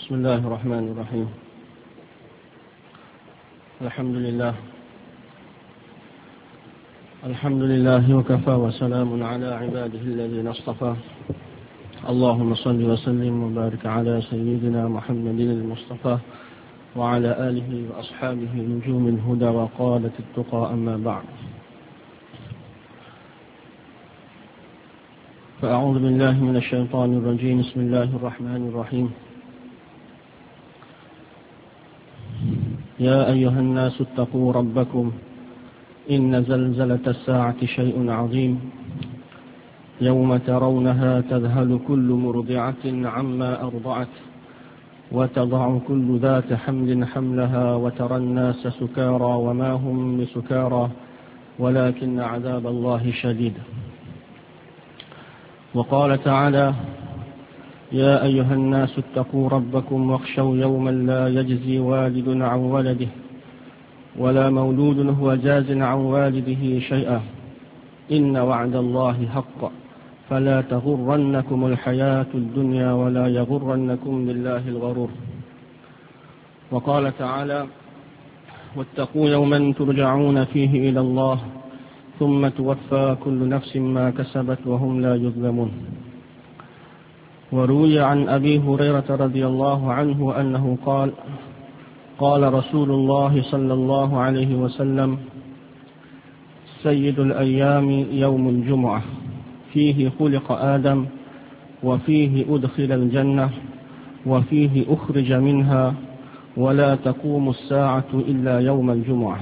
بسم الله الرحمن الرحيم. الحمد لله وكفى وسلام على عباده الذين اصطفى. اللهم صل وسلم وبارك على سيدنا محمد المصطفى وعلى آله وأصحابه نجوم الهدى وقادة التقى، أما بعد. فأعوذ بالله من الشيطان الرجيم. بسم الله الرحمن الرحيم. يا أيها الناس اتقوا ربكم إن زلزلة الساعة شيء عظيم يوم ترونها تذهل كل مرضعة عما أرضعت وتضع كل ذات حمل حملها وترى الناس سكارى وما هم بسكارى ولكن عذاب الله شديد. وقال تعالى: يا أيها الناس اتقوا ربكم واخشوا يوما لا يجزي والد عن ولده ولا مولود هو جاز عن والده شيئا إن وعد الله حق فلا تغرنكم الحياة الدنيا ولا يغرنكم بالله الغرور. وقال تعالى: واتقوا يوما ترجعون فيه إلى الله ثم توفى كل نفس ما كسبت وهم لا يظلمون. وروي عن أبي هريرة رضي الله عنه أنه قال: قال رسول الله صلى الله عليه وسلم: سيد الأيام يوم الجمعة فيه خلق آدم وفيه أدخل الجنة وفيه أخرج منها ولا تقوم الساعة إلا يوم الجمعة،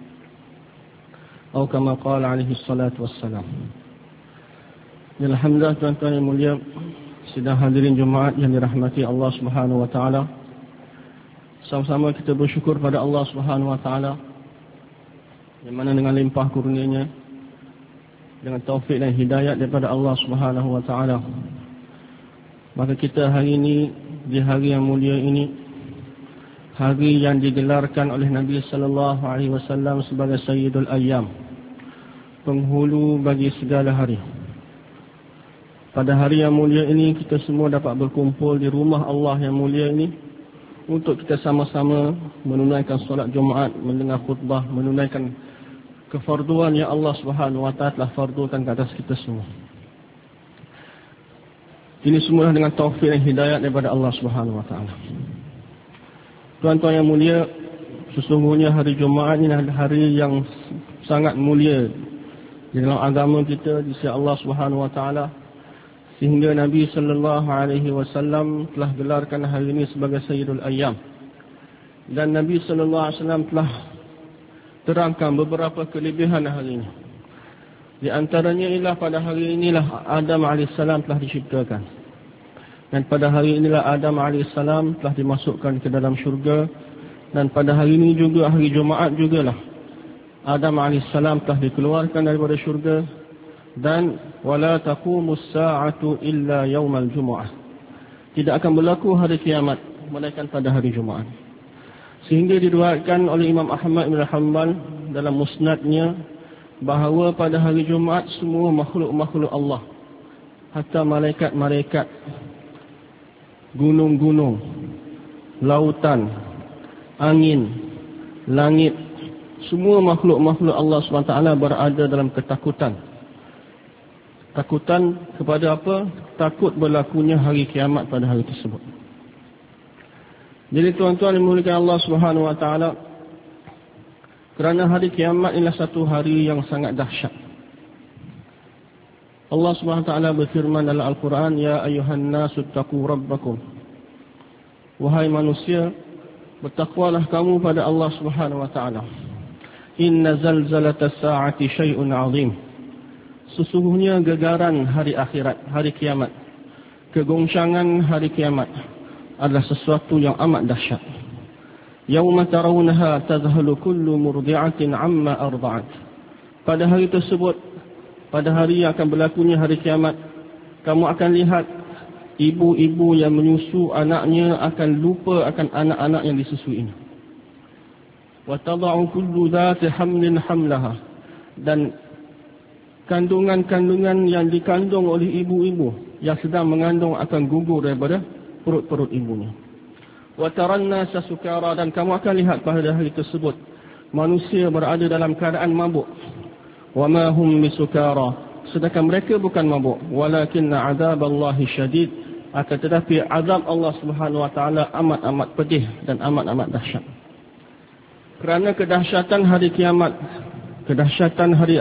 atau kama qala alaihi salatu wassalam. Alhamdulillah, tuan-tuan yang mulia, sidang hadirin Jumaat yang dirahmati Allah Subhanahu wa taala. Sama-sama kita bersyukur pada Allah Subhanahu wa taala yang mana dengan limpah kurnia-Nya, dengan taufik dan hidayat daripada Allah Subhanahu wa taala, maka kita hari ini, di hari yang mulia ini, hari yang digelarkan oleh Nabi sallallahu alaihi wasallam sebagai Sayyidul Ayyam, penghulu bagi segala hari. Pada hari yang mulia ini kita semua dapat berkumpul di rumah Allah yang mulia ini untuk kita sama-sama menunaikan solat Jumaat, mendengar khutbah, menunaikan kefarduan yang Allah Subhanahu wa taala telah fardukan ke atas kita semua. Ini semua dengan taufik dan hidayat daripada Allah Subhanahu wa taala. Tuan-tuan yang mulia, sesungguhnya hari Jumaat ini adalah hari yang sangat mulia di dalam agama kita di sisi Allah Subhanahu wa taala, sehingga Nabi sallallahu alaihi wasallam telah gelarkan hari ini sebagai Sayyidul Ayyam. Dan Nabi sallallahu alaihi wasallam telah terangkan beberapa kelebihan hari ini. Di antaranya ialah pada hari inilah Adam alaihissalam telah diciptakan. Dan pada hari inilah Adam AS telah dimasukkan ke dalam syurga. Dan pada hari ini juga, hari Jumaat jugalah, Adam AS telah dikeluarkan daripada syurga. Dan wala taqumus sa'atu illa yaumal jumu'ah, tidak akan berlaku hari kiamat melainkan pada hari Jumaat. Sehingga diriwayatkan oleh Imam Ahmad bin Hanbal dalam musnadnya bahawa pada hari Jumaat semua makhluk-makhluk Allah, hatta malaikat-malaikat, gunung-gunung, lautan, angin, langit, semua makhluk-makhluk Allah SWT berada dalam ketakutan. Takutan kepada apa? Takut berlakunya hari kiamat pada hari tersebut. Jadi tuan-tuan yang dimuliakan Allah Subhanahu wa taala, kerana hari kiamat inilah satu hari yang sangat dahsyat. Allah Subhanahu wa taala berfirman dalam Al-Quran: Ya ayuhan nasu taqu rabbakum, wahai manusia, bertakwalah kamu pada Allah Subhanahu wa taala. Inna zalzalatas sa'ati syai'un 'azim, sesungguhnya gegaran hari akhirat, hari kiamat, kegoncangan hari kiamat adalah sesuatu yang amat dahsyat. Yauma tarawunaha tadhhalu kullu murdi'atin 'amma arda'at, pada hari tersebut, pada hari yang akan berlakunya hari kiamat, kamu akan lihat ibu-ibu yang menyusu anaknya akan lupa akan anak-anak yang disusuinya. Wa tad'u kullu dhati hamlin hamlaha, dan kandungan-kandungan yang dikandung oleh ibu-ibu yang sedang mengandung akan gugur daripada perut-perut ibunya. Wa taran nasa sukara, dan kamu akan lihat pada hari tersebut manusia berada dalam keadaan mabuk. Wa ma hum bisukara, sedangkan mereka bukan mabuk. Walakinna azaballahi syadid, akan tetapi azab Allah Subhanahu wa taala amat-amat pedih dan amat-amat dahsyat. Kerana kedahsyatan hari kiamat, kedahsyatan hari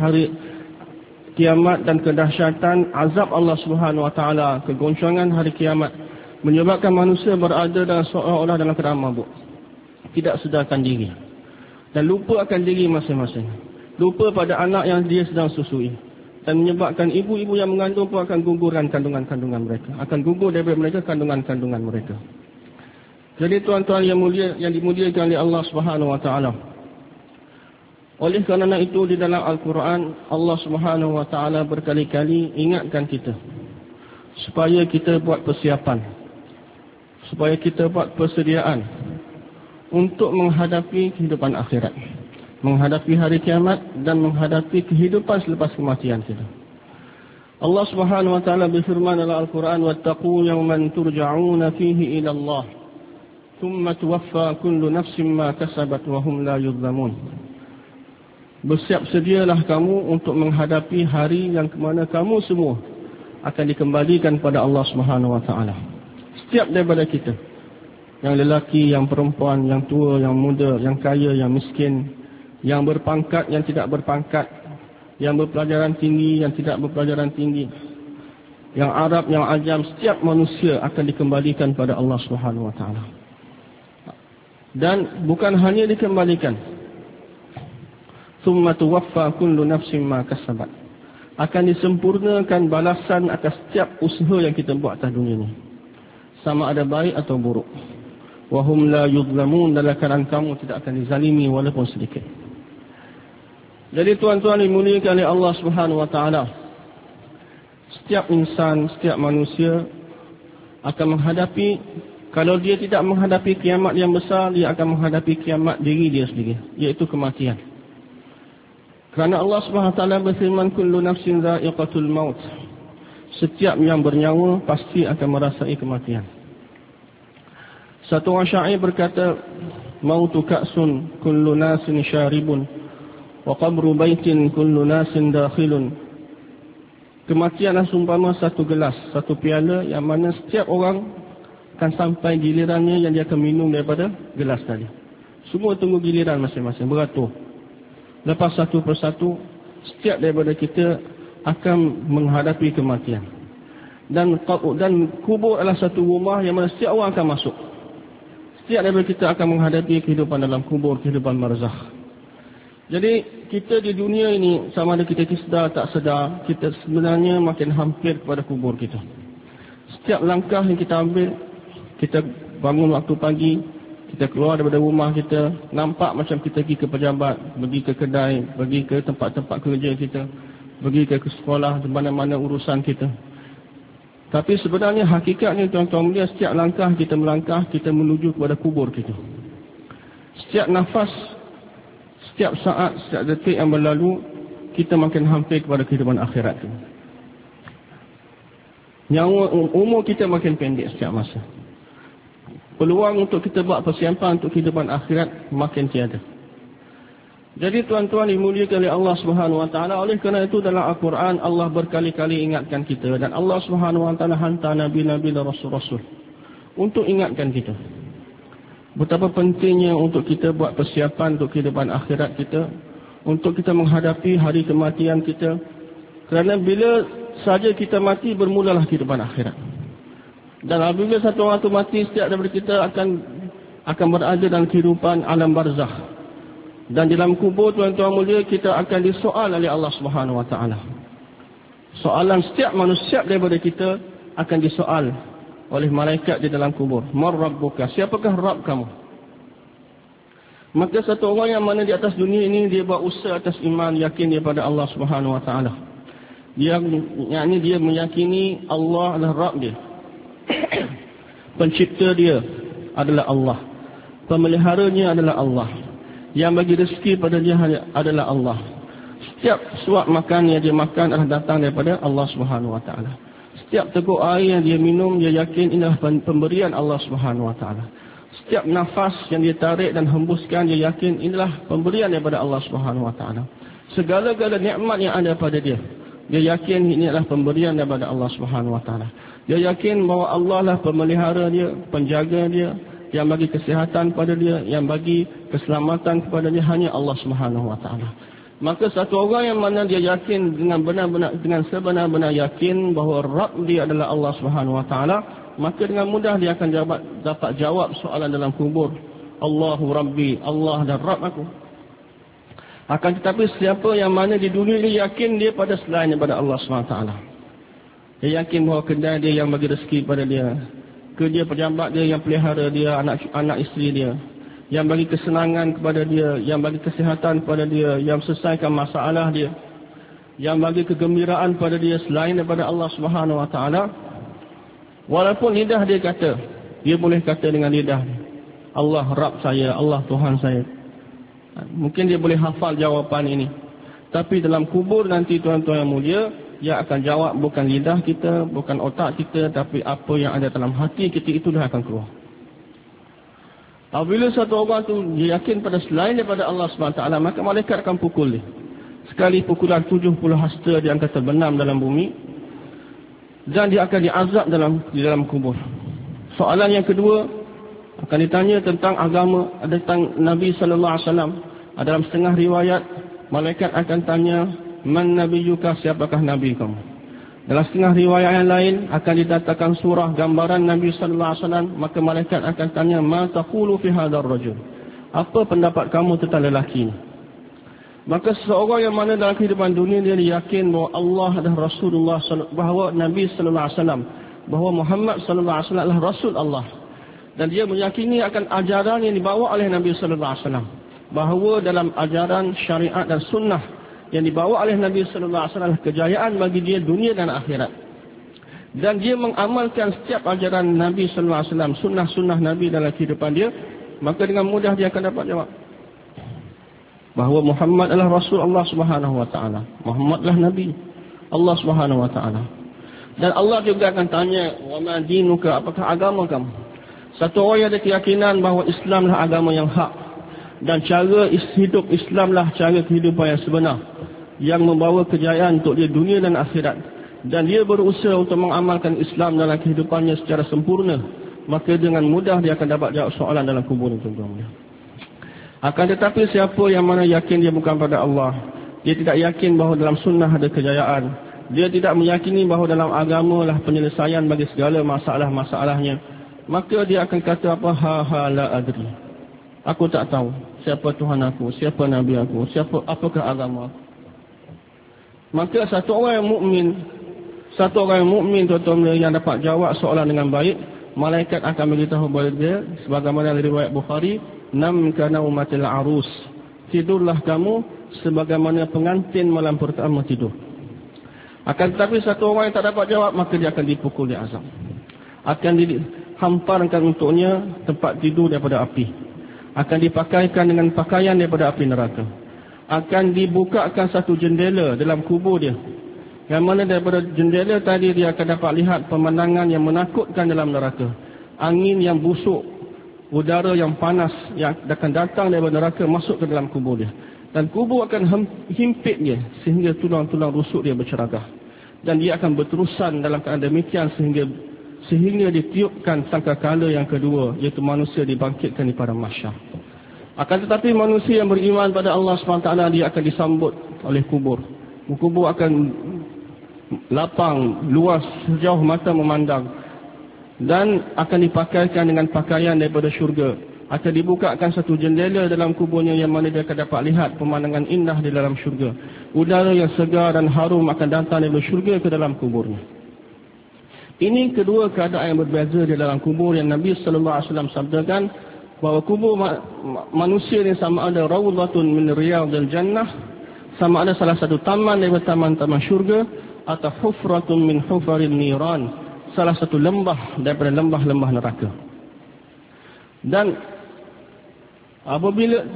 kiamat dan kedahsyatan azab Allah Subhanahu wa taala, kegoncangan hari kiamat menyebabkan manusia berada dalam seolah-olah dalam keadaan mabuk, tidak sedarkan diri dan lupa akan diri masing-masing. Lupa pada anak yang dia sedang susui, dan menyebabkan ibu-ibu yang mengandung pun akan gugurkan kandungan-kandungan mereka, akan gugur daripada mereka kandungan-kandungan mereka. Jadi tuan-tuan yang mulia, yang dimuliakan oleh Allah Subhanahu wa taala, oleh kerana itu di dalam Al-Quran Allah Subhanahu wa taala berkali-kali ingatkan kita supaya kita buat persiapan, supaya kita buat persediaan untuk menghadapi kehidupan akhirat, menghadapi hari kiamat dan menghadapi kehidupan selepas kematian kita. Allah Subhanahu wa taala berfirman dalam Al-Quran, wattaqu yawman turja'una fihi ila Allah thumma tuwaffa kullu nafsin ma kasabat wa hum la yuzlamun. Bersiap sedialah kamu untuk menghadapi hari yang kemana kamu semua akan dikembalikan pada Allah Subhanahu wa taala. Setiap daripada kita, yang lelaki, yang perempuan, yang tua, yang muda, yang kaya, yang miskin, yang berpangkat, yang tidak berpangkat, yang berpelajaran tinggi, yang tidak berpelajaran tinggi, yang Arab, yang Ajam, setiap manusia akan dikembalikan pada Allah Subhanahu wa taala. Dan bukan hanya dikembalikan, thumma tuwaffa kullu nafsin ma kasabat, akan disempurnakan balasan atas setiap usaha yang kita buat atas dunia ini, sama ada baik atau buruk. Wa hum la yuzlamun, dalam keadaan kamu tidak akan dizalimi walaupun sedikit. Jadi tuan-tuan dimuliakan oleh Allah Subhanahu wa taala, setiap insan, setiap manusia akan menghadapi, kalau dia tidak menghadapi kiamat yang besar, dia akan menghadapi kiamat diri dia sendiri, iaitu kematian. Kerana Allah Subhanahu wa taala berfirman, kullu nafsin dha'iqatul maut, setiap yang bernyawa pasti akan merasai kematian. Satu orang syair berkata, mautu ka'sun kullu nasin syaribun wa qabru baitin kullu nasin dakhilun. Kematianlah seumpama satu gelas, satu piala yang mana setiap orang akan sampai gilirannya yang dia akan minum daripada gelas tadi. Semua tunggu giliran masing-masing, beratur. Lepas satu persatu, setiap daripada kita akan menghadapi kematian. Dan kubur adalah satu rumah yang mana setiap orang akan masuk. Setiap daripada kita akan menghadapi kehidupan dalam kubur, kehidupan barzakh. Jadi kita di dunia ini, sama ada kita sedar tak sedar, kita sebenarnya makin hampir kepada kubur kita. Setiap langkah yang kita ambil, kita bangun waktu pagi, kita keluar daripada rumah kita, nampak macam kita pergi ke pejabat, pergi ke kedai, pergi ke tempat-tempat kerja kita, pergi ke sekolah, di mana-mana urusan kita. Tapi sebenarnya hakikatnya tuan-tuan mulia, setiap langkah kita melangkah, kita menuju kepada kubur kita. Setiap nafas, setiap saat, setiap detik yang berlalu, kita makin hampir kepada kehidupan akhirat itu. Nyawa umur kita makin pendek setiap masa. Peluang untuk kita buat persiapan untuk kehidupan akhirat makin tiada. Jadi tuan-tuan dimuliakan oleh Allah Subhanahu wa taala, oleh kerana itu dalam Al-Quran Allah berkali-kali ingatkan kita, dan Allah Subhanahu wa taala hantar nabi-nabi dan rasul-rasul untuk ingatkan kita betapa pentingnya untuk kita buat persiapan untuk kehidupan akhirat kita, untuk kita menghadapi hari kematian kita. Kerana bila saja kita mati, bermulalah kehidupan akhirat. Dan apabila satu orang itu mati, setiap daripada kita akan berada dalam kehidupan alam barzakh. Dan dalam kubur tuan-tuan mulia, kita akan disoal oleh Allah Subhanahu wa taala. Soalan setiap manusia daripada kita akan disoal oleh malaikat di dalam kubur. Man rabbuka? Siapakah Rabb kamu? Maka satu orang yang mana di atas dunia ini dia buat usaha atas iman, yakin daripada Allah Subhanahu wa taala. Dia meyakini Allah adalah Rabb dia. Pencipta dia adalah Allah, pemeliharanya adalah Allah, yang bagi rezeki pada dia adalah Allah. Setiap suap makan yang dia makan adalah datang daripada Allah Subhanahu wa taala. Setiap teguk air yang dia minum, dia yakin inilah pemberian Allah Subhanahu wa taala. Setiap nafas yang dia tarik dan hembuskan, dia yakin inilah pemberian daripada Allah Subhanahu Wa Taala. Segala-gala nikmat yang ada pada dia, dia yakin ini adalah pemberian daripada Allah Subhanahu Wa Taala. Dia yakin bahawa Allah lah pemelihara dia, penjaga dia, yang bagi kesihatan pada dia, yang bagi keselamatan kepada dia hanya Allah Subhanahu Wa Taala. Maka satu orang yang mana dia yakin dengan benar-benar, dengan sebenar-benar yakin bahawa Rabb dia adalah Allah Subhanahu Wa Taala, maka dengan mudah dia akan dapat jawab soalan dalam kubur. Allahu Rabbi, Allah dan Rabb aku. Akan tetapi siapa yang mana di dunia ini yakin dia pada selain daripada Allah SWT. Dia yakin bahawa kedai dia yang bagi rezeki pada dia, kerja pejabat dia yang pelihara dia, anak isteri dia, yang bagi kesenangan kepada dia, yang bagi kesihatan kepada dia, yang selesaikan masalah dia, yang bagi kegembiraan pada dia selain daripada Allah SWT. Walaupun lidah dia kata, dia boleh kata dengan lidah, Allah Rabb saya, Allah Tuhan saya. Mungkin dia boleh hafal jawapan ini. Tapi dalam kubur nanti tuan-tuan yang mulia, dia akan jawab bukan lidah kita, bukan otak kita, tapi apa yang ada dalam hati kita itu dah akan keluar. Apabila satu orang tu dia yakin pada selain daripada Allah SWT, maka malaikat akan pukul dia. Sekali pukulan 70 hasta dia akan terbenam dalam bumi. Dan dia akan diazab di dalam kubur. Soalan yang kedua akan ditanya tentang agama, tentang Nabi sallallahu alaihi wasallam. Dalam setengah riwayat malaikat akan tanya, "Man nabiyyuka?" Siapakah nabi kamu? Dalam setengah riwayat yang lain akan didatangkan surah gambaran Nabi sallallahu alaihi wasallam, maka malaikat akan tanya, "Ma taqulu fi hadzal rajul?" Apa pendapat kamu tentang lelaki ini? Maka seseorang yang mana dalam kehidupan dunia dia yakin bahawa Allah adalah Rasulullah, bahawa Nabi sallallahu alaihi wasallam, bahawa Muhammad sallallahu alaihi wasallam adalah Rasul Allah, dan dia meyakini akan ajaran yang dibawa oleh Nabi sallallahu alaihi wasallam, bahawa dalam ajaran syariat dan sunnah yang dibawa oleh Nabi sallallahu alaihi wasallam kejayaan bagi dia dunia dan akhirat. Dan dia mengamalkan setiap ajaran Nabi sallallahu alaihi wasallam, sunnah-sunnah Nabi dalam kehidupan dia, maka dengan mudah dia akan dapat jawab bahawa Muhammad adalah Rasul Allah Subhanahu Wa Taala. Muhammad adalah Nabi Allah Subhanahu Wa Taala. Dan Allah juga akan tanya, "Wa ma dinuka?" Apakah agama kamu? Satu orang yang ada keyakinan bahawa Islamlah agama yang hak, dan cara hidup Islamlah cara kehidupan yang sebenar, yang membawa kejayaan untuk dia dunia dan akhirat, dan dia berusaha untuk mengamalkan Islam dalam kehidupannya secara sempurna, maka dengan mudah dia akan dapat jawab soalan dalam kubur itu. Akan tetapi siapa yang mana yakin dia bukan pada Allah, dia tidak yakin bahawa dalam sunnah ada kejayaan, dia tidak meyakini bahawa dalam agama lah penyelesaian bagi segala masalah-masalahnya, maka dia akan kata apa? La adri. Aku tak tahu siapa Tuhan aku, siapa Nabi aku, apakah agama aku. Maka satu orang yang mukmin tuan-tuan yang dapat jawab soalan dengan baik, malaikat akan beritahu kepada dia sebagaimana riwayat Bukhari, "Nam kana umatil arus." Tidurlah kamu sebagaimana pengantin malam pertama tidur. Akan tetapi satu orang yang tak dapat jawab, maka dia akan dipukul, diazab. Akan dihamparkan untuknya tempat tidur daripada api. Akan dipakaikan dengan pakaian daripada api neraka. Akan dibukakan satu jendela dalam kubur dia, yang mana daripada jendela tadi dia akan dapat lihat pemandangan yang menakutkan dalam neraka. Angin yang busuk, udara yang panas yang akan datang daripada neraka masuk ke dalam kubur dia. Dan kubur akan himpit dia sehingga tulang-tulang rusuk dia berceragah. Dan dia akan berterusan dalam keadaan demikian sehingga ditiupkan sangkakala yang kedua, iaitu manusia dibangkitkan di padang mahsyar. Akan tetapi manusia yang beriman pada Allah SWT, dia akan disambut oleh kubur. Kubur akan lapang, luas, sejauh mata memandang, dan akan dipakaikan dengan pakaian daripada syurga. Akan dibukakan satu jendela dalam kuburnya, yang mana dia akan dapat lihat pemandangan indah di dalam syurga. Udara yang segar dan harum akan datang daripada syurga ke dalam kuburnya. Ini kedua keadaan yang berbeza di dalam kubur yang Nabi sallallahu alaihi wasallam sabdakan bahawa kubur manusia ini sama ada rawdatun min riyadil jannah, sama ada salah satu taman daripada taman-taman syurga, atau hufratun min hufarin niran, salah satu lembah daripada lembah-lembah neraka. Dan apabila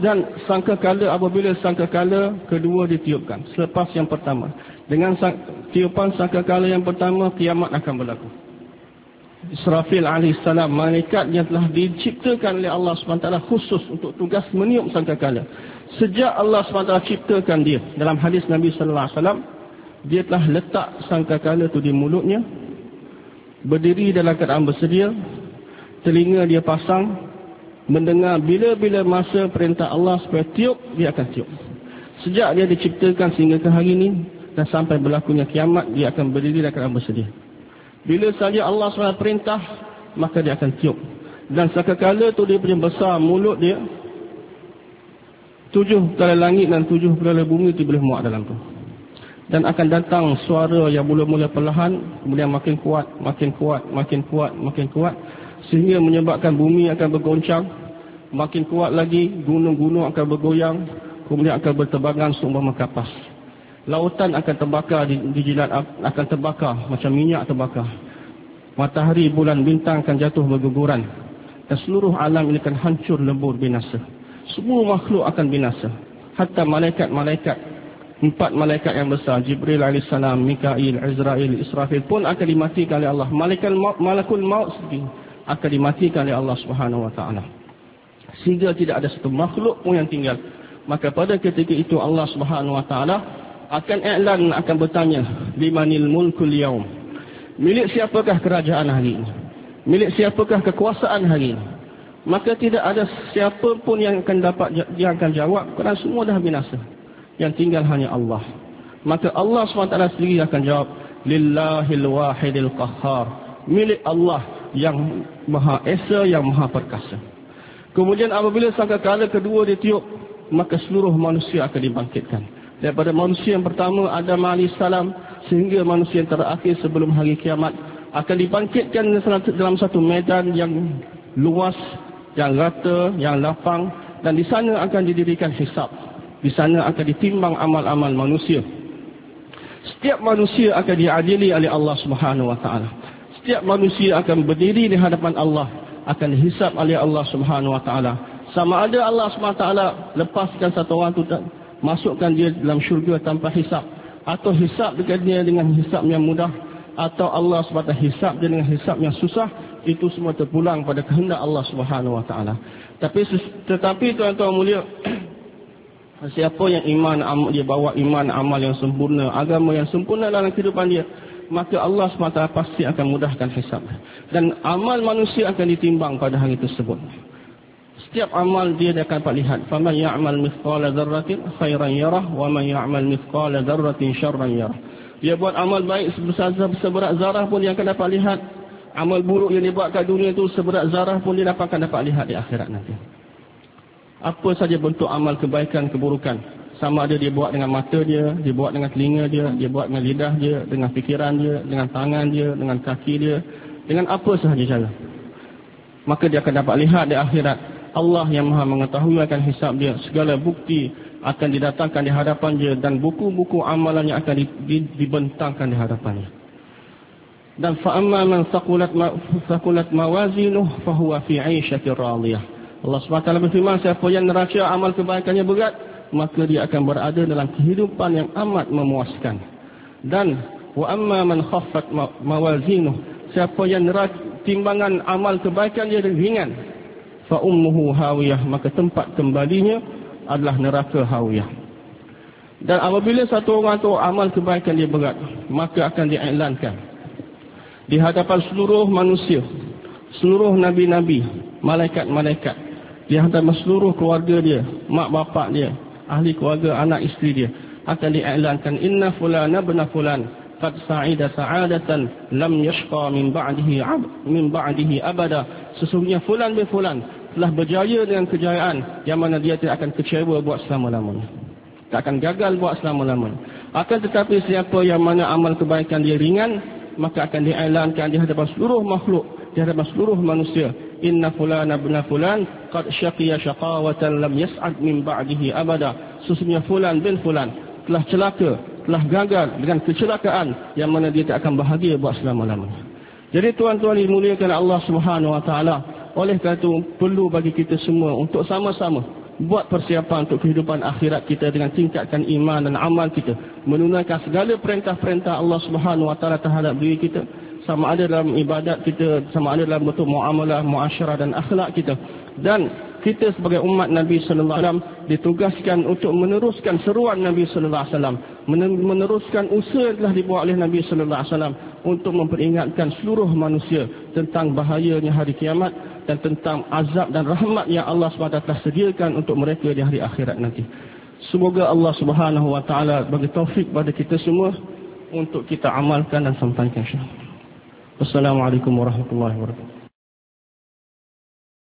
sangkakala kedua ditiupkan selepas yang pertama, dengan tiupan sangkakala yang pertama, kiamat akan berlaku. Israfil alaihissalam, malaikat yang telah diciptakan oleh Allah SWT khusus untuk tugas meniup sangkakala. Sejak Allah SWT ciptakan dia, dalam hadis Nabi SAW, dia telah letak sangkakala itu di mulutnya, berdiri dalam keadaan bersedia, telinga dia pasang, mendengar bila-bila masa perintah Allah supaya tiup, dia akan tiup. Sejak dia diciptakan sehingga ke hari ini dan sampai berlakunya kiamat, dia akan berdiri dalam keadaan bersedia. Bila saja Allah SWT perintah, maka dia akan tiup. Dan sekala tu dia punya besar mulut dia, 7 kali langit dan 7 kali bumi itu boleh muat dalam tu. Dan akan datang suara yang mula-mula perlahan, kemudian makin kuat, makin kuat, makin kuat, makin kuat, sehingga menyebabkan bumi akan bergoncang. Makin kuat lagi, gunung-gunung akan bergoyang, kemudian akan berterbangan seumpama kapas. Lautan akan terbakar, dijilat akan terbakar macam minyak terbakar. Matahari, bulan, bintang akan jatuh berguguran. Dan seluruh alam ini akan hancur lebur binasa. Semua makhluk akan binasa. Hatta malaikat-malaikat, 4 malaikat yang besar, Jibril AS, Mikail, Izrail, Israfil pun akan dimatikan oleh Allah. Malakul maut sendiri akan dimatikan oleh Allah SWT. Sehingga tidak ada satu makhluk pun yang tinggal. Maka pada ketika itu Allah SWT akan i'lan, akan bertanya, limanil mulkul yaum, milik siapakah kerajaan hari ini, milik siapakah kekuasaan hari ini. Maka tidak ada siapa pun yang akan jawab, kerana semua dah binasa. Yang tinggal hanya Allah. Maka Allah SWT sendiri akan jawab, lillahil wahidil qahhar, milik Allah yang Maha Esa, yang Maha Perkasa. Kemudian apabila sangkakala kedua ditiup, maka seluruh manusia akan dibangkitkan. Daripada manusia yang pertama, Adam AS, sehingga manusia yang terakhir sebelum hari kiamat, akan dibangkitkan dalam satu medan yang luas, yang rata, yang lapang. Dan di sana akan didirikan hisab. Di sana akan ditimbang amal-amal manusia. Setiap manusia akan diadili oleh Allah SWT. Setiap manusia akan berdiri di hadapan Allah, akan dihisab oleh Allah SWT. Sama ada Allah SWT lepaskan satu orang itu, masukkan dia dalam syurga tanpa hisab, atau hisab dia dengan hisab yang mudah, atau Allah SWT hisab dia dengan hisab yang susah. Itu semua terpulang pada kehendak Allah SWT. Tetapi tuan-tuan mulia, siapa yang iman, dia bawa iman, amal yang sempurna, agama yang sempurna dalam kehidupan dia, maka Allah SWT pasti akan mudahkan hisab. Dan amal manusia akan ditimbang pada hari tersebut. Setiap amal dia akan dapat lihat. Faman ya'mal mithqala dzarratin khairan yarah, wa man ya'mal mithqala dzarratin syarran yarah. Dia buat amal baik seberat zarah pun dia akan dapat lihat. Amal buruk yang dia buat kat dunia itu seberat zarah pun dia akan dapat lihat di akhirat nanti. Apa saja bentuk amal kebaikan, keburukan, sama ada dia buat dengan mata dia buat dengan telinga dia buat dengan lidah dia, dengan fikiran dia, dengan tangan dia, dengan kaki dia, dengan apa sahaja cara, maka dia akan dapat lihat di akhirat. Allah yang Maha mengetahui akan hisab dia. Segala bukti akan didatangkan di hadapan dia, dan buku-buku amalannya akan dibentangkan di hadapannya. Dan fa'amma man thaqulat mawazinuh fahuwa fi 'aisyatir radiyah. Allah SWT berfirman, siapa yang neraca amal kebaikannya berat, maka dia akan berada dalam kehidupan yang amat memuaskan. Dan wa amma man khaffat mawazinuh, siapa yang timbangan amal kebaikan dia ringan, fa ummuhu hawiyah, maka tempat kembalinya adalah neraka hawiyah. Dan apabila satu orang tu amal kebaikan dia berat, maka akan diiklankan di hadapan seluruh manusia, seluruh nabi-nabi, malaikat-malaikat, di hadapan seluruh keluarga dia, mak bapak dia, ahli keluarga, anak isteri dia, akan diiklankan, inna fulana ibn fulan qad sa'ida sa'adatan lam yashqa min ba'dihi abada. Sesungguhnya fulan bin fulan telah berjaya dengan kejayaan yang mana dia tidak akan kecewa buat selama-lamanya, tak akan gagal buat selama-lamanya. Akan tetapi siapa yang mana amal kebaikan dia ringan, maka akan diiklankan di hadapan seluruh makhluk, di hadapan seluruh manusia, inna fulana ibn fulan qad syaqiya syaqawatan lam yas'ad min ba'dihi abada. Sesungguhnya fulan bin fulan telah celaka, telah gagal dengan kecelakaan yang mana dia tak akan bahagia buat selama-lamanya. Jadi tuan-tuan dimuliakan Allah Subhanahu wa taala, oleh kerana itu perlu bagi kita semua untuk sama-sama buat persiapan untuk kehidupan akhirat kita dengan tingkatkan iman dan amal kita, menunaikan segala perintah-perintah Allah Subhanahu wa taala terhadap diri kita, sama ada dalam ibadat kita, sama ada dalam bentuk muamalah, muasyarah dan akhlak kita. Dan kita sebagai umat Nabi sallallahu alaihi wasallam ditugaskan untuk meneruskan seruan Nabi sallallahu alaihi wasallam, meneruskan usaha yang telah dibuat oleh Nabi sallallahu alaihi wasallam untuk memperingatkan seluruh manusia tentang bahayanya hari kiamat dan tentang azab dan rahmat yang Allah SWT telah sediakan untuk mereka di hari akhirat nanti. Semoga Allah Subhanahu wa taala bagi taufik pada kita semua untuk kita amalkan dan sampaikan, insya-Allah. Wassalamualaikum warahmatullahi wabarakatuh.